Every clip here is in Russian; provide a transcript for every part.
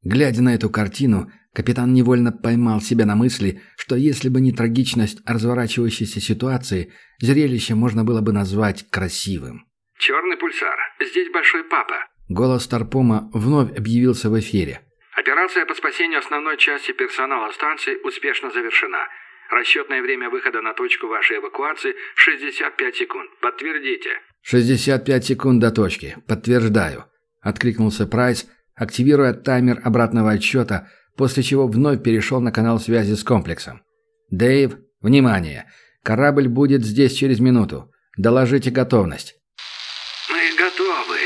Глядя на эту картину, капитан невольно поймал себя на мысли, что если бы не трагичность разворачивающейся ситуации, зрелище можно было бы назвать красивым. «Черный пульсар, здесь Большой Папа». Голос Старпома вновь объявился в эфире. «Операция по спасению основной части персонала станции успешно завершена. Расчетное время выхода на точку вашей эвакуации – 65 секунд. Подтвердите». 65 секунд до точки. Подтверждаю. Откликнулся Прайс, активируя таймер обратного отсчета, после чего вновь перешел на канал связи с комплексом. «Дэйв, внимание! Корабль будет здесь через минуту. Доложите готовность». «Мы готовы».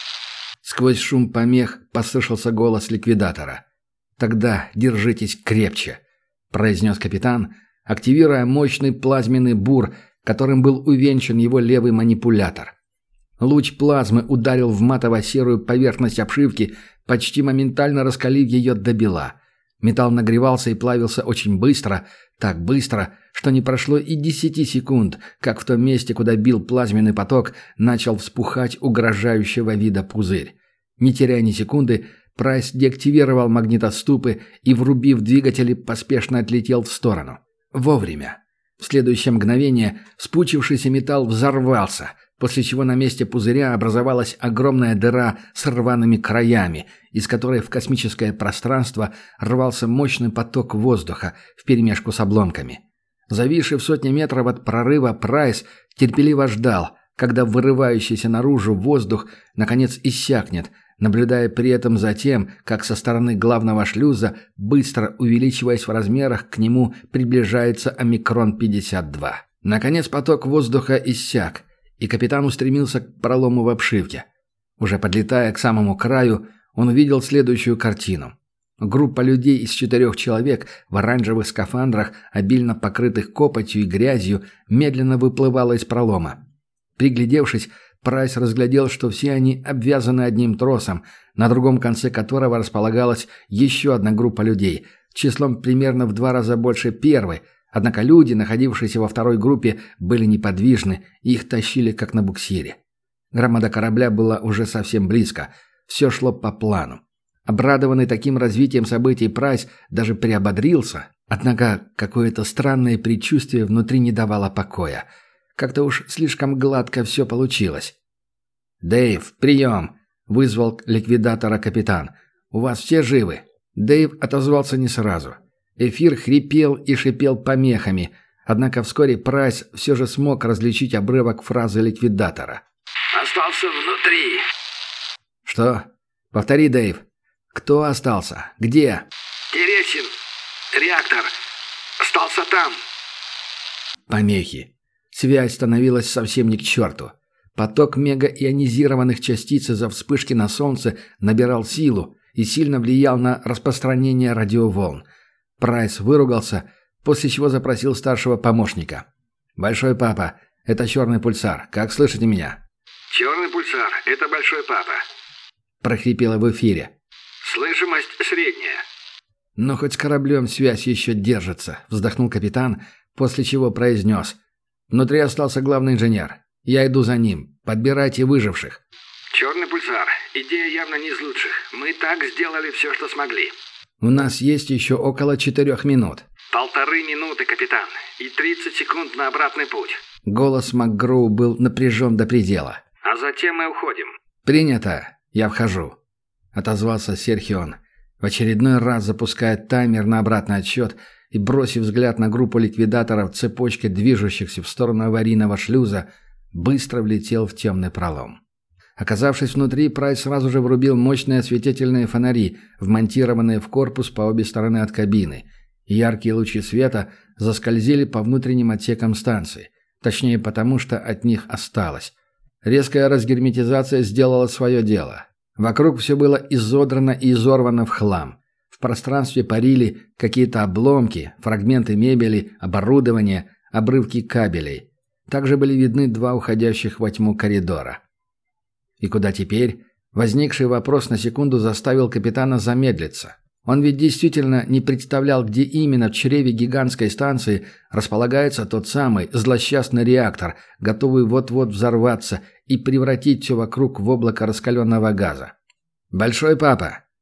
Сквозь шум помех послышался голос ликвидатора. «Тогда держитесь крепче», — произнес капитан, активируя мощный плазменный бур, которым был увенчан его левый манипулятор. Луч плазмы ударил в матово-серую поверхность обшивки, почти моментально раскалив ее до бела. Металл нагревался и плавился очень быстро, так быстро, что не прошло и 10 секунд, как в том месте, куда бил плазменный поток, начал вспухать угрожающего вида пузырь. Не теряя ни секунды, Прайс деактивировал магнитоступы и, врубив двигатели, поспешно отлетел в сторону. Вовремя. В следующее мгновение вспучившийся металл взорвался, после чего на месте пузыря образовалась огромная дыра с рваными краями, из которой в космическое пространство рвался мощный поток воздуха вперемешку с обломками. Зависший в сотни метров от прорыва Прайс терпеливо ждал, когда вырывающийся наружу воздух наконец иссякнет, наблюдая при этом за тем, как со стороны главного шлюза, быстро увеличиваясь в размерах, к нему приближается Омикрон-52. Наконец поток воздуха иссяк, и капитан устремился к пролому в обшивке. Уже подлетая к самому краю, он увидел следующую картину. Группа людей из 4 человек в оранжевых скафандрах, обильно покрытых копотью и грязью, медленно выплывала из пролома. Приглядевшись, Прайс разглядел, что все они обвязаны одним тросом, на другом конце которого располагалась еще одна группа людей, числом примерно в 2 раза больше первой, однако люди, находившиеся во второй группе, были неподвижны, и их тащили как на буксире. Громада корабля была уже совсем близко, все шло по плану. Обрадованный таким развитием событий Прайс даже приободрился, однако какое-то странное предчувствие внутри не давало покоя. Как-то уж слишком гладко все получилось. «Дэйв, прием!» — вызвал ликвидатора капитан. «У вас все живы?» Дэйв отозвался не сразу. Эфир хрипел и шипел помехами, однако вскоре Прайс все же смог различить обрывок фразы ликвидатора. «Остался внутри». «Что? Повтори, Дэйв. Кто остался? Где?» «Тересин. Реактор. Остался там». Помехи. Связь становилась совсем не к черту. Поток мегаионизированных частиц из-за вспышки на Солнце набирал силу и сильно влиял на распространение радиоволн. Прайс выругался, после чего запросил старшего помощника. «Большой Папа, это черный пульсар. Как слышите меня?» «Черный пульсар, это Большой Папа». Прохрипело в эфире. «Слышимость средняя». «Но хоть с кораблем связь еще держится», — вздохнул капитан, после чего произнес. «Внутри остался главный инженер. Я иду за ним. Подбирайте выживших». «Черный пульсар, идея явно не из лучших. Мы так сделали все, что смогли». «У нас есть еще около 4 минут». 1,5 минуты, капитан, и 30 секунд на обратный путь». Голос МакГроу был напряжен до предела. «А затем мы уходим». «Принято. Я вхожу», — отозвался Серхион, в очередной раз запуская таймер на обратный отсчет и, бросив взгляд на группу ликвидаторов цепочкой движущихся в сторону аварийного шлюза, быстро влетел в темный пролом. Оказавшись внутри, Прайс сразу же врубил мощные осветительные фонари, вмонтированные в корпус по обе стороны от кабины. Яркие лучи света заскользили по внутренним отсекам станции, точнее потому, что от них осталось. Резкая разгерметизация сделала свое дело. Вокруг все было изодрано и изорвано в хлам. В пространстве парили какие-то обломки, фрагменты мебели, оборудования, обрывки кабелей. Также были видны 2 уходящих во тьму коридора. И куда теперь? Возникший вопрос на секунду заставил капитана замедлиться. Он ведь действительно не представлял, где именно в чреве гигантской станции располагается тот самый злосчастный реактор, готовый вот-вот взорваться и превратить все вокруг в облако раскаленного газа. «Большой Папа,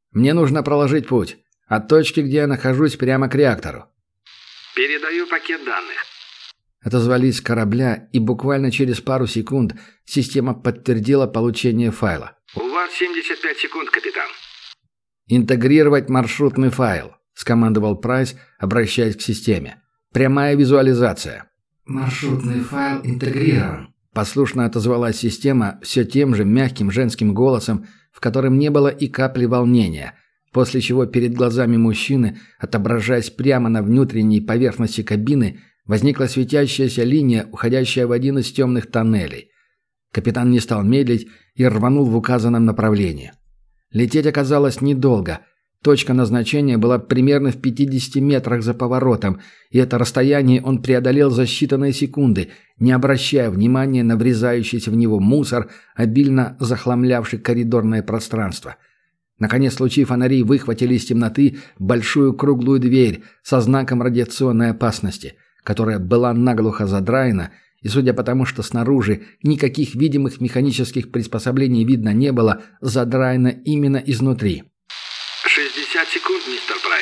Мне нужно проложить путь. От точки, где я нахожусь, прямо к реактору». «Передаю пакет данных». Отозвались с корабля, и буквально через пару секунд система подтвердила получение файла. «У вас 75 секунд, капитан». «Интегрировать маршрутный файл», — скомандовал Прайс, обращаясь к системе. «Прямая визуализация». «Маршрутный файл интегрирован», — послушно отозвалась система все тем же мягким женским голосом, в котором не было и капли волнения, после чего перед глазами мужчины, отображаясь прямо на внутренней поверхности кабины, возникла светящаяся линия, уходящая в один из темных тоннелей. Капитан не стал медлить и рванул в указанном направлении. Лететь оказалось недолго. Точка назначения была примерно в 50 метрах за поворотом, и это расстояние он преодолел за считанные секунды, не обращая внимания на врезающийся в него мусор, обильно захламлявший коридорное пространство. Наконец лучи фонарей выхватили из темноты большую круглую дверь со знаком радиационной опасности, которая была наглухо задраена, и судя по тому, что снаружи никаких видимых механических приспособлений видно не было, задраена именно изнутри. 60 секунд, мистер Прайс.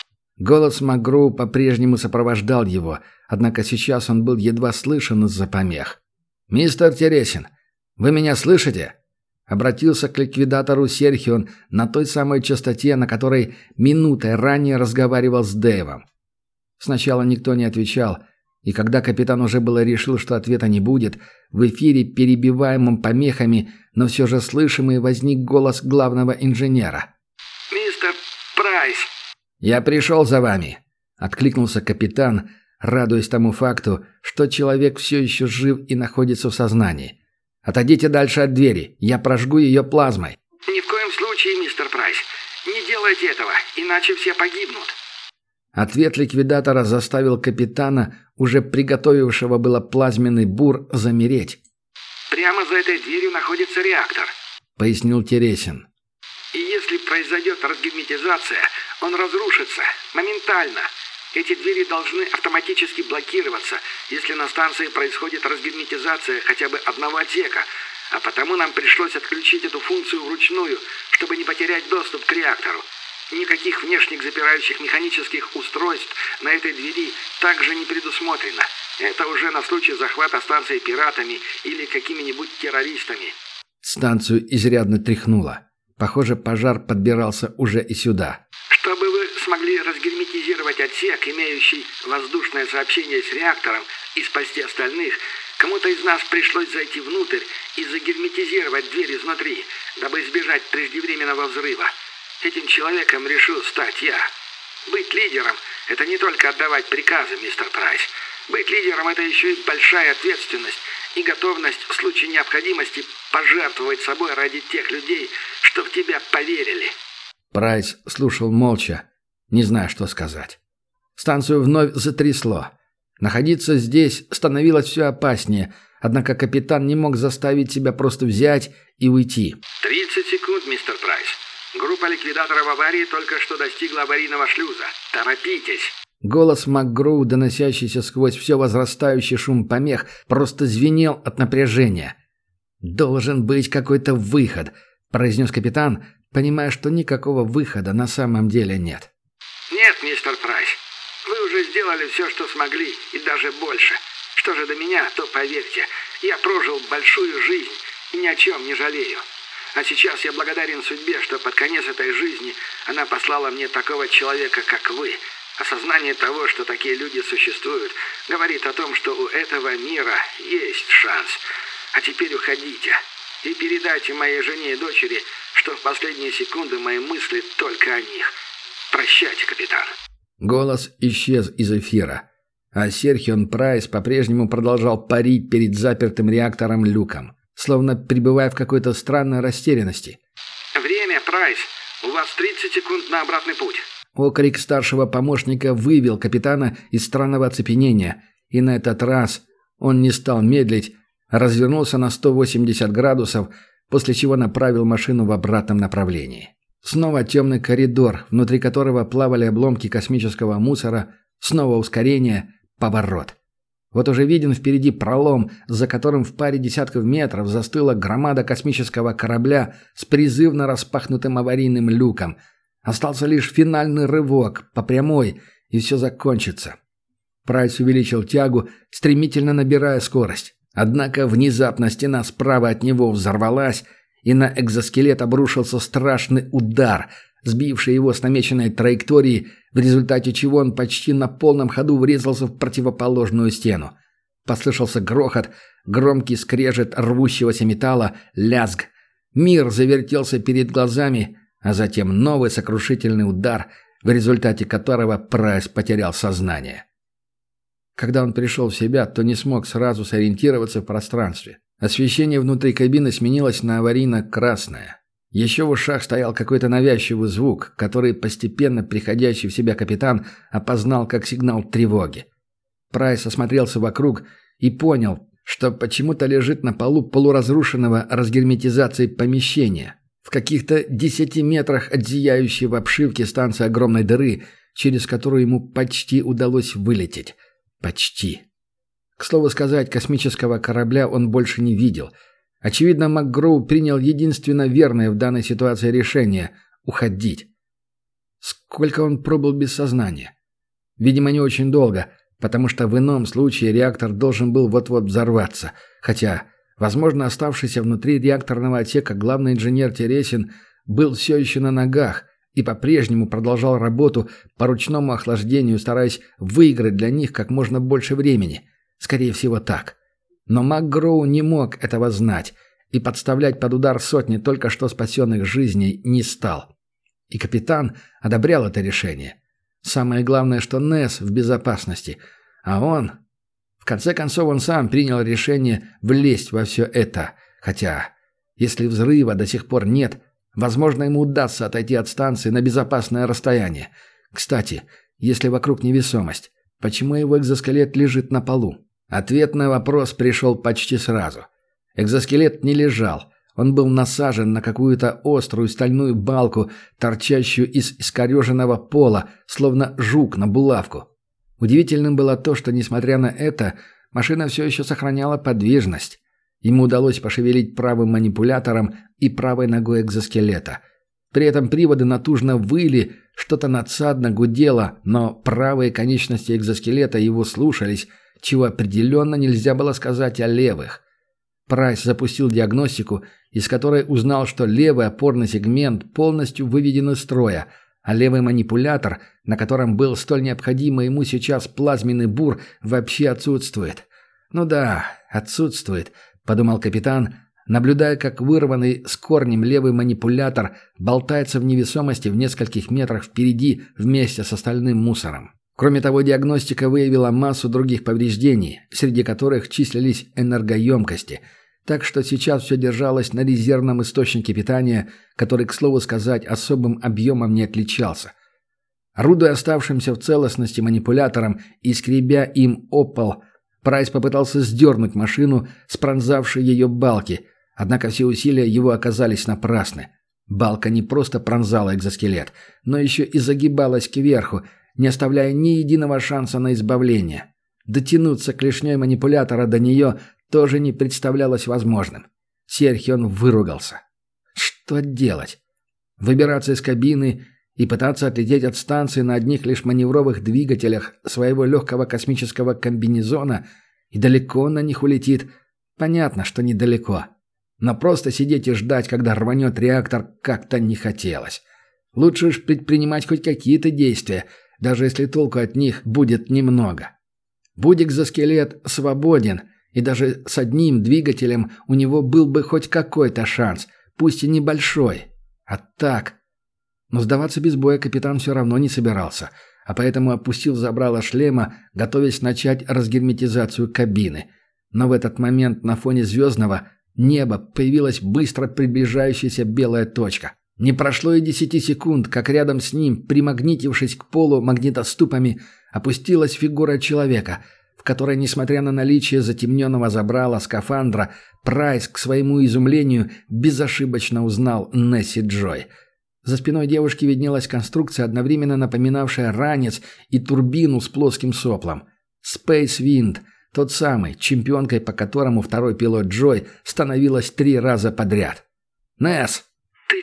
Голос МакГроу по-прежнему сопровождал его, однако сейчас он был едва слышен из-за помех. «Мистер Тересин, вы меня слышите?» Обратился к ликвидатору Серхион на той самой частоте, на которой минутой ранее разговаривал с Дэйвом. Сначала никто не отвечал, и когда капитан уже было решил, что ответа не будет, в эфире, перебиваемом помехами, но все же слышимый, возник голос главного инженера. «Мистер Прайс!» «Я пришел за вами», — откликнулся капитан, радуясь тому факту, что человек все еще жив и находится в сознании. «Отойдите дальше от двери, я прожгу ее плазмой». «Ни в коем случае, мистер Прайс. Не делайте этого, иначе все погибнут». Ответ ликвидатора заставил капитана, уже приготовившего было плазменный бур, замереть. «Прямо за этой дверью находится реактор», — пояснил Тересин. «И если произойдет разгерметизация, он разрушится моментально. Эти двери должны автоматически блокироваться, если на станции происходит разгерметизация хотя бы одного отсека, а потому нам пришлось отключить эту функцию вручную, чтобы не потерять доступ к реактору. Никаких внешних запирающих механических устройств на этой двери также не предусмотрено. Это уже на случай захвата станции пиратами или какими-нибудь террористами». Станцию изрядно тряхнуло. Похоже, пожар подбирался уже и сюда. «Чтобы вы смогли разгерметизировать отсек, имеющий воздушное сообщение с реактором, и спасти остальных, кому-то из нас пришлось зайти внутрь и загерметизировать дверь изнутри, дабы избежать преждевременного взрыва. Этим человеком решил стать я. Быть лидером – это не только отдавать приказы, мистер Прайс. Быть лидером – это еще и большая ответственность и готовность в случае необходимости пожертвовать собой ради тех людей, что в тебя поверили». Прайс слушал молча, не зная, что сказать. Станцию вновь затрясло. Находиться здесь становилось все опаснее, однако капитан не мог заставить себя просто взять и уйти. 30 секунд, мистер Прайс. Группа ликвидаторов аварии только что достигла аварийного шлюза. Торопитесь. Голос МакГроу, доносящийся сквозь все возрастающий шум помех, просто звенел от напряжения. «Должен быть какой-то выход», — произнес капитан, понимая, что никакого выхода на самом деле нет. «Нет, мистер Прайс. Вы уже сделали все, что смогли, и даже больше. Что же до меня, то поверьте, я прожил большую жизнь и ни о чем не жалею. А сейчас я благодарен судьбе, что под конец этой жизни она послала мне такого человека, как вы. Осознание того, что такие люди существуют, говорит о том, что у этого мира есть шанс. А теперь уходите и передайте моей жене и дочери, что в последние секунды мои мысли только о них. Прощайте, капитан». Голос исчез из эфира, а Серхион Прайс по-прежнему продолжал парить перед запертым реактором люком, словно пребывая в какой-то странной растерянности. «Время, Прайс. У вас 30 секунд на обратный путь». Окрик старшего помощника вывел капитана из странного оцепенения, и на этот раз он не стал медлить, а развернулся на 180 градусов, после чего направил машину в обратном направлении. Снова темный коридор, внутри которого плавали обломки космического мусора, снова ускорение, поворот. Вот уже виден впереди пролом, за которым в паре десятков метров застыла громада космического корабля с призывно распахнутым аварийным люком – Остался лишь финальный рывок по прямой, и все закончится. Прайс увеличил тягу, стремительно набирая скорость. Однако внезапно стена справа от него взорвалась, и на экзоскелет обрушился страшный удар, сбивший его с намеченной траектории, в результате чего он почти на полном ходу врезался в противоположную стену. Послышался грохот, громкий скрежет рвущегося металла, лязг. Мир завертелся перед глазами, а затем новый сокрушительный удар, в результате которого Прайс потерял сознание. Когда он пришел в себя, то не смог сразу сориентироваться в пространстве. Освещение внутри кабины сменилось на аварийно-красное. Еще в ушах стоял какой-то навязчивый звук, который постепенно приходящий в себя капитан опознал как сигнал тревоги. Прайс осмотрелся вокруг и понял, что почему-то лежит на полу полуразрушенного разгерметизацией помещения. В каких-то 10 метрах от зияющей в обшивке станции огромной дыры, через которую ему почти удалось вылететь. Почти. К слову сказать, космического корабля он больше не видел. Очевидно, МакГроу принял единственно верное в данной ситуации решение – уходить. Сколько он пробыл без сознания? Видимо, не очень долго, потому что в ином случае реактор должен был вот-вот взорваться. Хотя, возможно, оставшийся внутри реакторного отсека главный инженер Тересин был все еще на ногах и по-прежнему продолжал работу по ручному охлаждению, стараясь выиграть для них как можно больше времени. Скорее всего, так. Но МакГроу не мог этого знать и подставлять под удар сотни только что спасенных жизней не стал. И капитан одобрял это решение. Самое главное, что Несс в безопасности, а он... В конце концов, он сам принял решение влезть во все это. Хотя, если взрыва до сих пор нет, возможно, ему удастся отойти от станции на безопасное расстояние. Кстати, если вокруг невесомость, почему его экзоскелет лежит на полу? Ответ на вопрос пришел почти сразу. Экзоскелет не лежал. Он был насажен на какую-то острую стальную балку, торчащую из искореженного пола, словно жук на булавку. Удивительным было то, что, несмотря на это, машина все еще сохраняла подвижность. Ему удалось пошевелить правым манипулятором и правой ногой экзоскелета. При этом приводы натужно выли, что-то надсадно гудело, но правые конечности экзоскелета его слушались, чего определенно нельзя было сказать о левых. Прайс запустил диагностику, из которой узнал, что левый опорный сегмент полностью выведен из строя, а левый манипулятор, на котором был столь необходимый ему сейчас плазменный бур, вообще отсутствует. «Ну да, отсутствует», — подумал капитан, наблюдая, как вырванный с корнем левый манипулятор болтается в невесомости в нескольких метрах впереди вместе с остальным мусором. Кроме того, диагностика выявила массу других повреждений, среди которых числились энергоемкости, так что сейчас все держалось на резервном источнике питания, который, к слову сказать, особым объемом не отличался. Орудуя оставшимся в целостности манипулятором и скребя им о пол, Прайс попытался сдернуть машину с пронзавшей ее балки, однако все усилия его оказались напрасны. Балка не просто пронзала экзоскелет, но еще и загибалась кверху, не оставляя ни единого шанса на избавление. Дотянуться клешней манипулятора до нее тоже не представлялось возможным. Серхион выругался. Что делать? Выбираться из кабины и пытаться отлететь от станции на одних лишь маневровых двигателях своего легкого космического комбинезона, и далеко он на них улетит? Понятно, что недалеко. Но просто сидеть и ждать, когда рванет реактор, как-то не хотелось. Лучше уж предпринимать хоть какие-то действия, даже если толку от них будет немного. Будь экзоскелет свободен, и даже с одним двигателем у него был бы хоть какой-то шанс, пусть и небольшой. А так... Но сдаваться без боя капитан все равно не собирался, а поэтому опустил забрало шлема, готовясь начать разгерметизацию кабины. Но в этот момент на фоне звездного неба появилась быстро приближающаяся белая точка. Не прошло и 10 секунд, как рядом с ним, примагнитившись к полу магнитоступами, опустилась фигура человека, в которой, несмотря на наличие затемненного забрала скафандра, Прайс, к своему изумлению, безошибочно узнал Несси Джой. За спиной девушки виднелась конструкция, одновременно напоминавшая ранец и турбину с плоским соплом. Space Wind, тот самый, чемпионкой по которому второй пилот Джой становилась 3 раза подряд. «Несс!» «Ты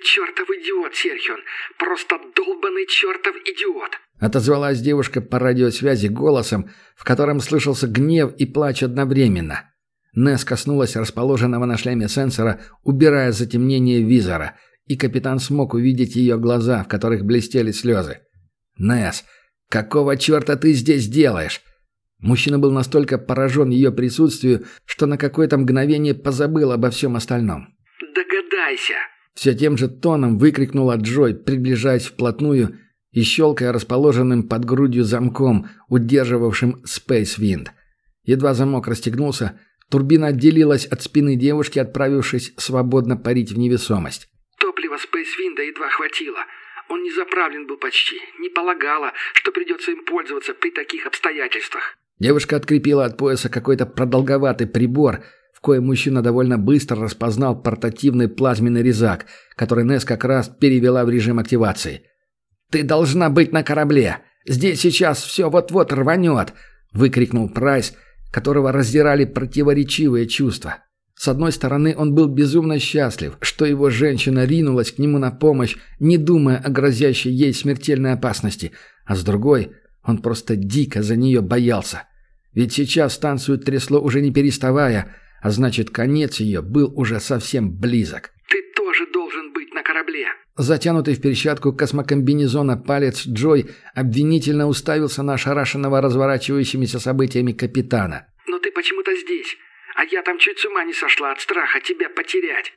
чертов идиот, Серхион! Просто долбанный чертов идиот!» Отозвалась девушка по радиосвязи голосом, в котором слышался гнев и плач одновременно. Несс коснулась расположенного на шлеме сенсора, убирая затемнение визора, и капитан смог увидеть ее глаза, в которых блестели слезы. «Несс, какого черта ты здесь делаешь?» Мужчина был настолько поражен ее присутствию, что на какое-то мгновение позабыл обо всем остальном. «Догадайся!» Все тем же тоном выкрикнула Джой, приближаясь вплотную и щелкая расположенным под грудью замком, удерживавшим Space Wind. Едва замок расстегнулся, турбина отделилась от спины девушки, отправившись свободно парить в невесомость. «Топлива Space Wind едва хватило. Он не заправлен был почти. Не полагала, что придется им пользоваться при таких обстоятельствах». Девушка открепила от пояса какой-то продолговатый прибор, в коем мужчина довольно быстро распознал портативный плазменный резак, который Несс как раз перевела в режим активации. «Ты должна быть на корабле! Здесь сейчас все вот-вот рванет!» — выкрикнул Прайс, которого раздирали противоречивые чувства. С одной стороны, он был безумно счастлив, что его женщина ринулась к нему на помощь, не думая о грозящей ей смертельной опасности, а с другой, он просто дико за нее боялся. Ведь сейчас станцию трясло уже не переставая, а значит, конец ее был уже совсем близок. «Ты тоже должен быть на корабле!» Затянутый в перчатку космокомбинезона палец Джой обвинительно уставился на ошарашенного разворачивающимися событиями капитана. «Но ты почему-то здесь, а я там чуть с ума не сошла от страха тебя потерять».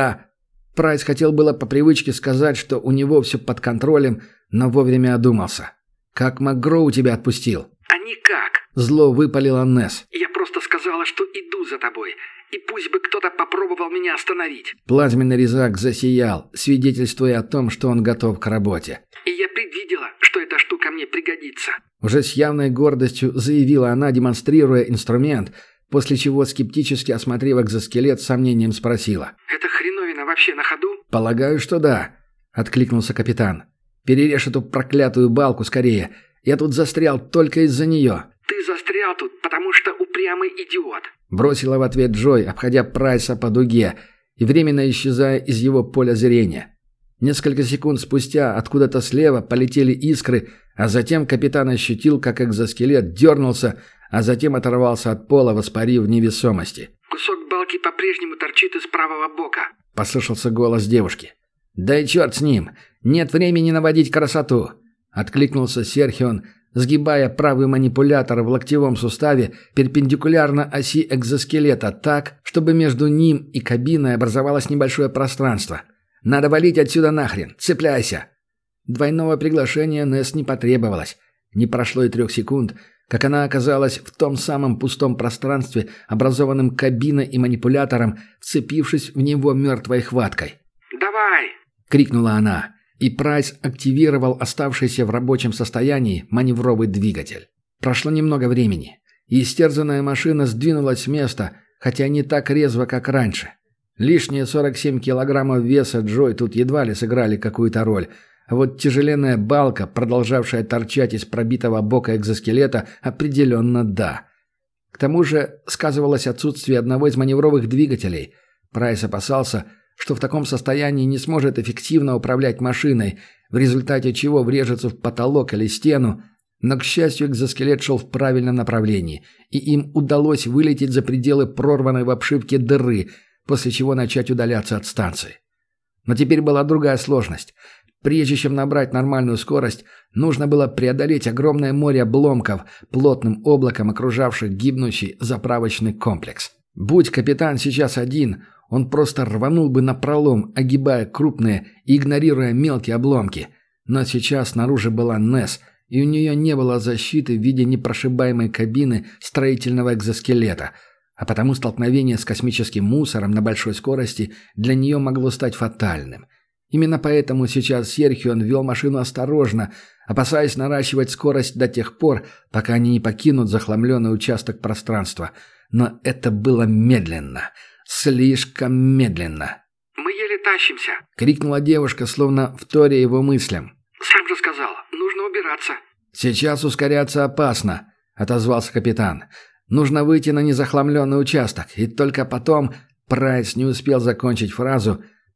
Прайс хотел было по привычке сказать, что у него все под контролем, но вовремя одумался. «Как МакГроу тебя отпустил?» «А никак!» Зло выпалила Несс. «Я просто сказала, что иду за тобой, и пусть бы кто-то попробовал меня остановить». Плазменный резак засиял, свидетельствуя о том, что он готов к работе. «И я предвидела, что эта штука мне пригодится». Уже с явной гордостью заявила она, демонстрируя инструмент, после чего, скептически осмотрев экзоскелет, с сомнением спросила. «Эта хреновина вообще на ходу?» «Полагаю, что да», — откликнулся капитан. «Перережь эту проклятую балку скорее. Я тут застрял только из-за нее». «Ты застрял тут, потому что упрямый идиот», — бросила в ответ Джой, обходя Прайса по дуге и временно исчезая из его поля зрения. Несколько секунд спустя откуда-то слева полетели искры, а затем капитан ощутил, как экзоскелет дернулся, а затем оторвался от пола, воспарив в невесомости. «Кусок балки по-прежнему торчит из правого бока», — послышался голос девушки. «Да и черт с ним! Нет времени наводить красоту!» — откликнулся Серхион, сгибая правый манипулятор в локтевом суставе перпендикулярно оси экзоскелета так, чтобы между ним и кабиной образовалось небольшое пространство. «Надо валить отсюда нахрен! Цепляйся!» Двойного приглашения Несс не потребовалось. Не прошло и 3 секунд, как она оказалась в том самом пустом пространстве, образованном кабиной и манипулятором, вцепившись в него мертвой хваткой. «Давай!» — крикнула она, и Прайс активировал оставшийся в рабочем состоянии маневровый двигатель. Прошло немного времени, и истерзанная машина сдвинулась с места, хотя не так резво, как раньше. Лишние 47 килограммов веса Джой тут едва ли сыграли какую-то роль, а вот тяжеленная балка, продолжавшая торчать из пробитого бока экзоскелета, определенно да. К тому же сказывалось отсутствие одного из маневровых двигателей. Прайс опасался, что в таком состоянии не сможет эффективно управлять машиной, в результате чего врежется в потолок или стену, но, к счастью, экзоскелет шел в правильном направлении, и им удалось вылететь за пределы прорванной в обшивке дыры, после чего начать удаляться от станции. Но теперь была другая сложность. Прежде чем набрать нормальную скорость, нужно было преодолеть огромное море обломков, плотным облаком окружавших гибнущий заправочный комплекс. Будь капитан сейчас один, он просто рванул бы напролом, огибая крупные и игнорируя мелкие обломки. Но сейчас снаружи была Несс, и у нее не было защиты в виде непрошибаемой кабины строительного экзоскелета, а потому столкновение с космическим мусором на большой скорости для нее могло стать фатальным. Именно поэтому сейчас Серхион вел машину осторожно, опасаясь наращивать скорость до тех пор, пока они не покинут захламленный участок пространства. Но это было медленно. Слишком медленно. «Мы еле тащимся», — крикнула девушка, словно вторя его мыслям. «Сам же сказал, нужно убираться». «Сейчас ускоряться опасно», — отозвался капитан. «Нужно выйти на незахламленный участок, и только потом...» Прайс не успел закончить фразу,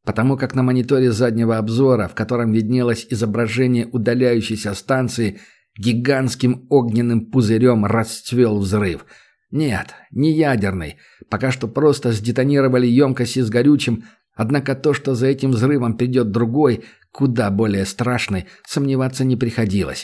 потому как на мониторе заднего обзора, в котором виднелось изображение удаляющейся станции, гигантским огненным пузырем расцвел взрыв. Нет, не ядерный. Пока что просто сдетонировали емкости с горючим, однако то, что за этим взрывом придет другой, куда более страшный, сомневаться не приходилось.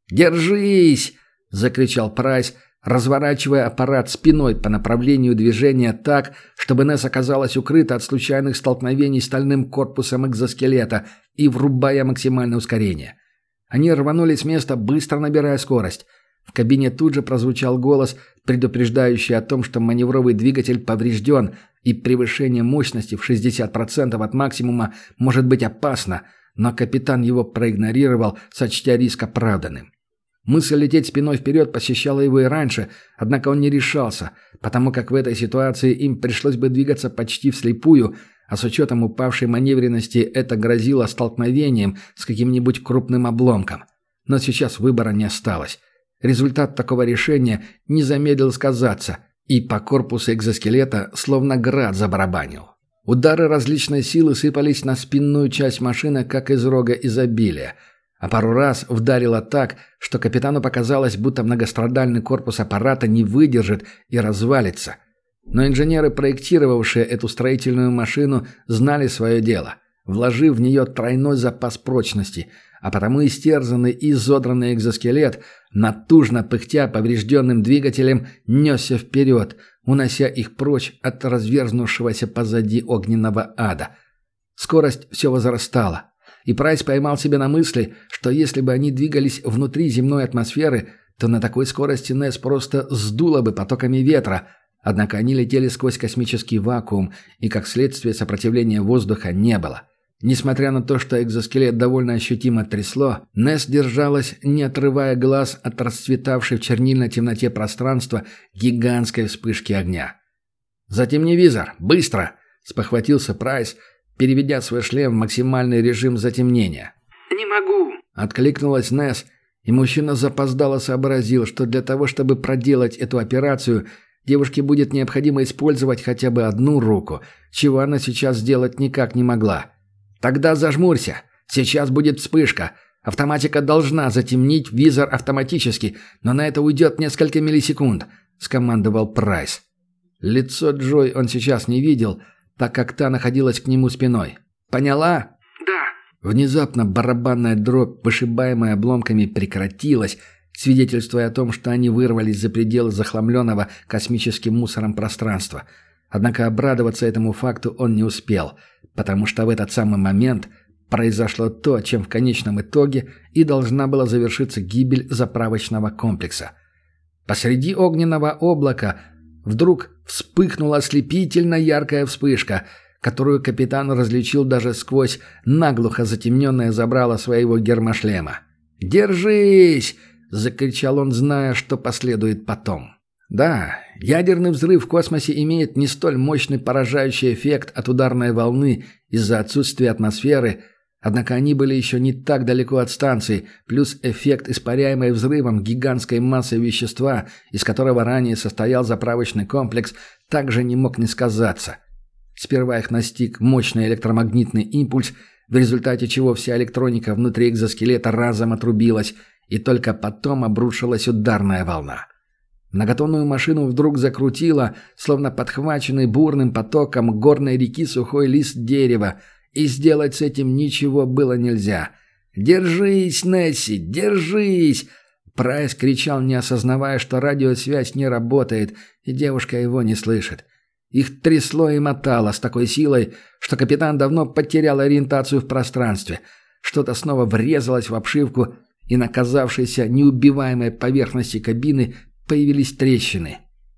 «Держись!» — закричал Прайс, разворачивая аппарат спиной по направлению движения так, чтобы Несс оказалась укрыта от случайных столкновений стальным корпусом экзоскелета и врубая максимальное ускорение. Они рванули с места, быстро набирая скорость. В кабине тут же прозвучал голос, предупреждающий о том, что маневровый двигатель поврежден, и превышение мощности в 60% от максимума может быть опасно, но капитан его проигнорировал, сочтя риск оправданным. Мысль лететь спиной вперед посещала его и раньше, однако он не решался, потому как в этой ситуации им пришлось бы двигаться почти вслепую, а с учетом упавшей маневренности это грозило столкновением с каким-нибудь крупным обломком. Но сейчас выбора не осталось. Результат такого решения не замедлил сказаться, и по корпусу экзоскелета словно град забарабанил. Удары различной силы сыпались на спинную часть машины, как из рога изобилия, а пару раз вдарило так, что капитану показалось, будто многострадальный корпус аппарата не выдержит и развалится. Но инженеры, проектировавшие эту строительную машину, знали свое дело, вложив в нее тройной запас прочности, а потому истерзанный и изодранный экзоскелет, натужно пыхтя поврежденным двигателем, несся вперед, унося их прочь от разверзнувшегося позади огненного ада. Скорость все возрастала, и Прайс поймал себя на мысли, что если бы они двигались внутри земной атмосферы, то на такой скорости Несс просто сдуло бы потоками ветра, однако они летели сквозь космический вакуум, и как следствие сопротивления воздуха не было. Несмотря на то, что экзоскелет довольно ощутимо трясло, Несс держалась, не отрывая глаз от расцветавшей в чернильной темноте пространства гигантской вспышки огня. «Затемни визор! Быстро!» — спохватился Прайс, переведя свой шлем в максимальный режим затемнения. «Не могу!» — откликнулась Несс, и мужчина запоздало сообразил, что для того, чтобы проделать эту операцию, девушке будет необходимо использовать хотя бы одну руку, чего она сейчас сделать никак не могла. «Тогда зажмурься. Сейчас будет вспышка. Автоматика должна затемнить визор автоматически, но на это уйдет несколько миллисекунд», — скомандовал Прайс. Лицо Джой он сейчас не видел, так как та находилась к нему спиной. «Поняла?» «Да». Внезапно барабанная дробь, вышибаемая обломками, прекратилась, свидетельствуя о том, что они вырвались за пределы захламленного космическим мусором пространства. Однако обрадоваться этому факту он не успел, потому что в этот самый момент произошло то, чем в конечном итоге и должна была завершиться гибель заправочного комплекса. Посреди огненного облака вдруг вспыхнула ослепительно яркая вспышка, которую капитан различил даже сквозь наглухо затемненное забрало своего гермошлема. «Держись!» — закричал он, зная, что последует потом. Да, ядерный взрыв в космосе имеет не столь мощный поражающий эффект от ударной волны из-за отсутствия атмосферы, однако они были еще не так далеко от станции, плюс эффект, испаряемый взрывом гигантской массы вещества, из которого ранее состоял заправочный комплекс, также не мог не сказаться. Сперва их настиг мощный электромагнитный импульс, в результате чего вся электроника внутри экзоскелета разом отрубилась, и только потом обрушилась ударная волна. Многотонную машину вдруг закрутило, словно подхваченный бурным потоком горной реки сухой лист дерева, и сделать с этим ничего было нельзя. «Держись, Несси, держись!» Прайс кричал, не осознавая, что радиосвязь не работает, и девушка его не слышит. Их трясло и мотало с такой силой, что капитан давно потерял ориентацию в пространстве. Что-то снова врезалось в обшивку, и на казавшейся неубиваемой поверхности кабины появились трещины.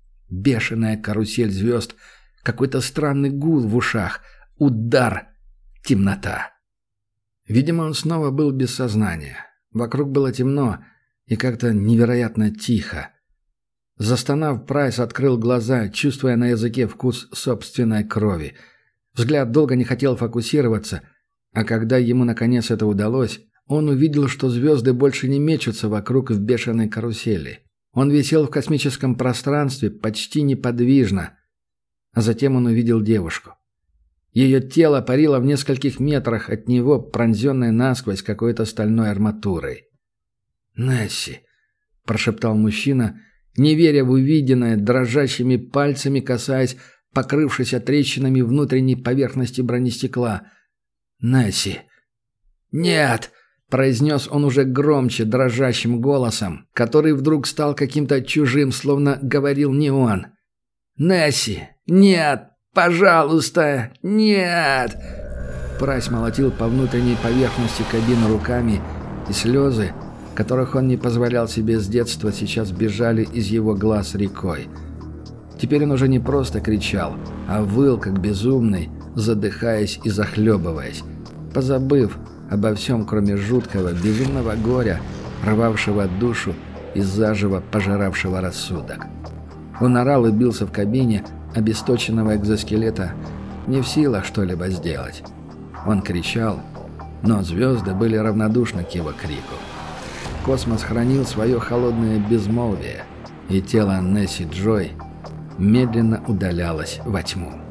Бешеная карусель звезд, какой-то странный гул в ушах, удар, темнота. Видимо, он снова был без сознания. Вокруг было темно и как-то невероятно тихо. Застонав, Прайс открыл глаза, чувствуя на языке вкус собственной крови. Взгляд долго не хотел фокусироваться, а когда ему наконец это удалось, он увидел, что звезды больше не мечутся вокруг в бешеной карусели. Он висел в космическом пространстве почти неподвижно, а затем он увидел девушку. Ее тело парило в нескольких метрах от него, пронзенное насквозь какой-то стальной арматурой. «Несси!» – прошептал мужчина, не веря в увиденное, дрожащими пальцами касаясь покрывшейся трещинами внутренней поверхности бронестекла. «Несси!» «Нет!» – произнес он уже громче, дрожащим голосом, который вдруг стал каким-то чужим, словно говорил не он. «Несси! Нет! Пожалуйста! Нет!» Прайс молотил по внутренней поверхности кабины руками, и слезы, которых он не позволял себе с детства, сейчас бежали из его глаз рекой. Теперь он уже не просто кричал, а выл, как безумный, задыхаясь и захлебываясь, позабыв обо всем, кроме жуткого, безумного горя, рвавшего душу и заживо пожиравшего рассудок. Он орал и бился в кабине обесточенного экзоскелета, не в силах что-либо сделать. Он кричал, но звезды были равнодушны к его крику. Космос хранил свое холодное безмолвие, и тело Несси Джой медленно удалялось во тьму.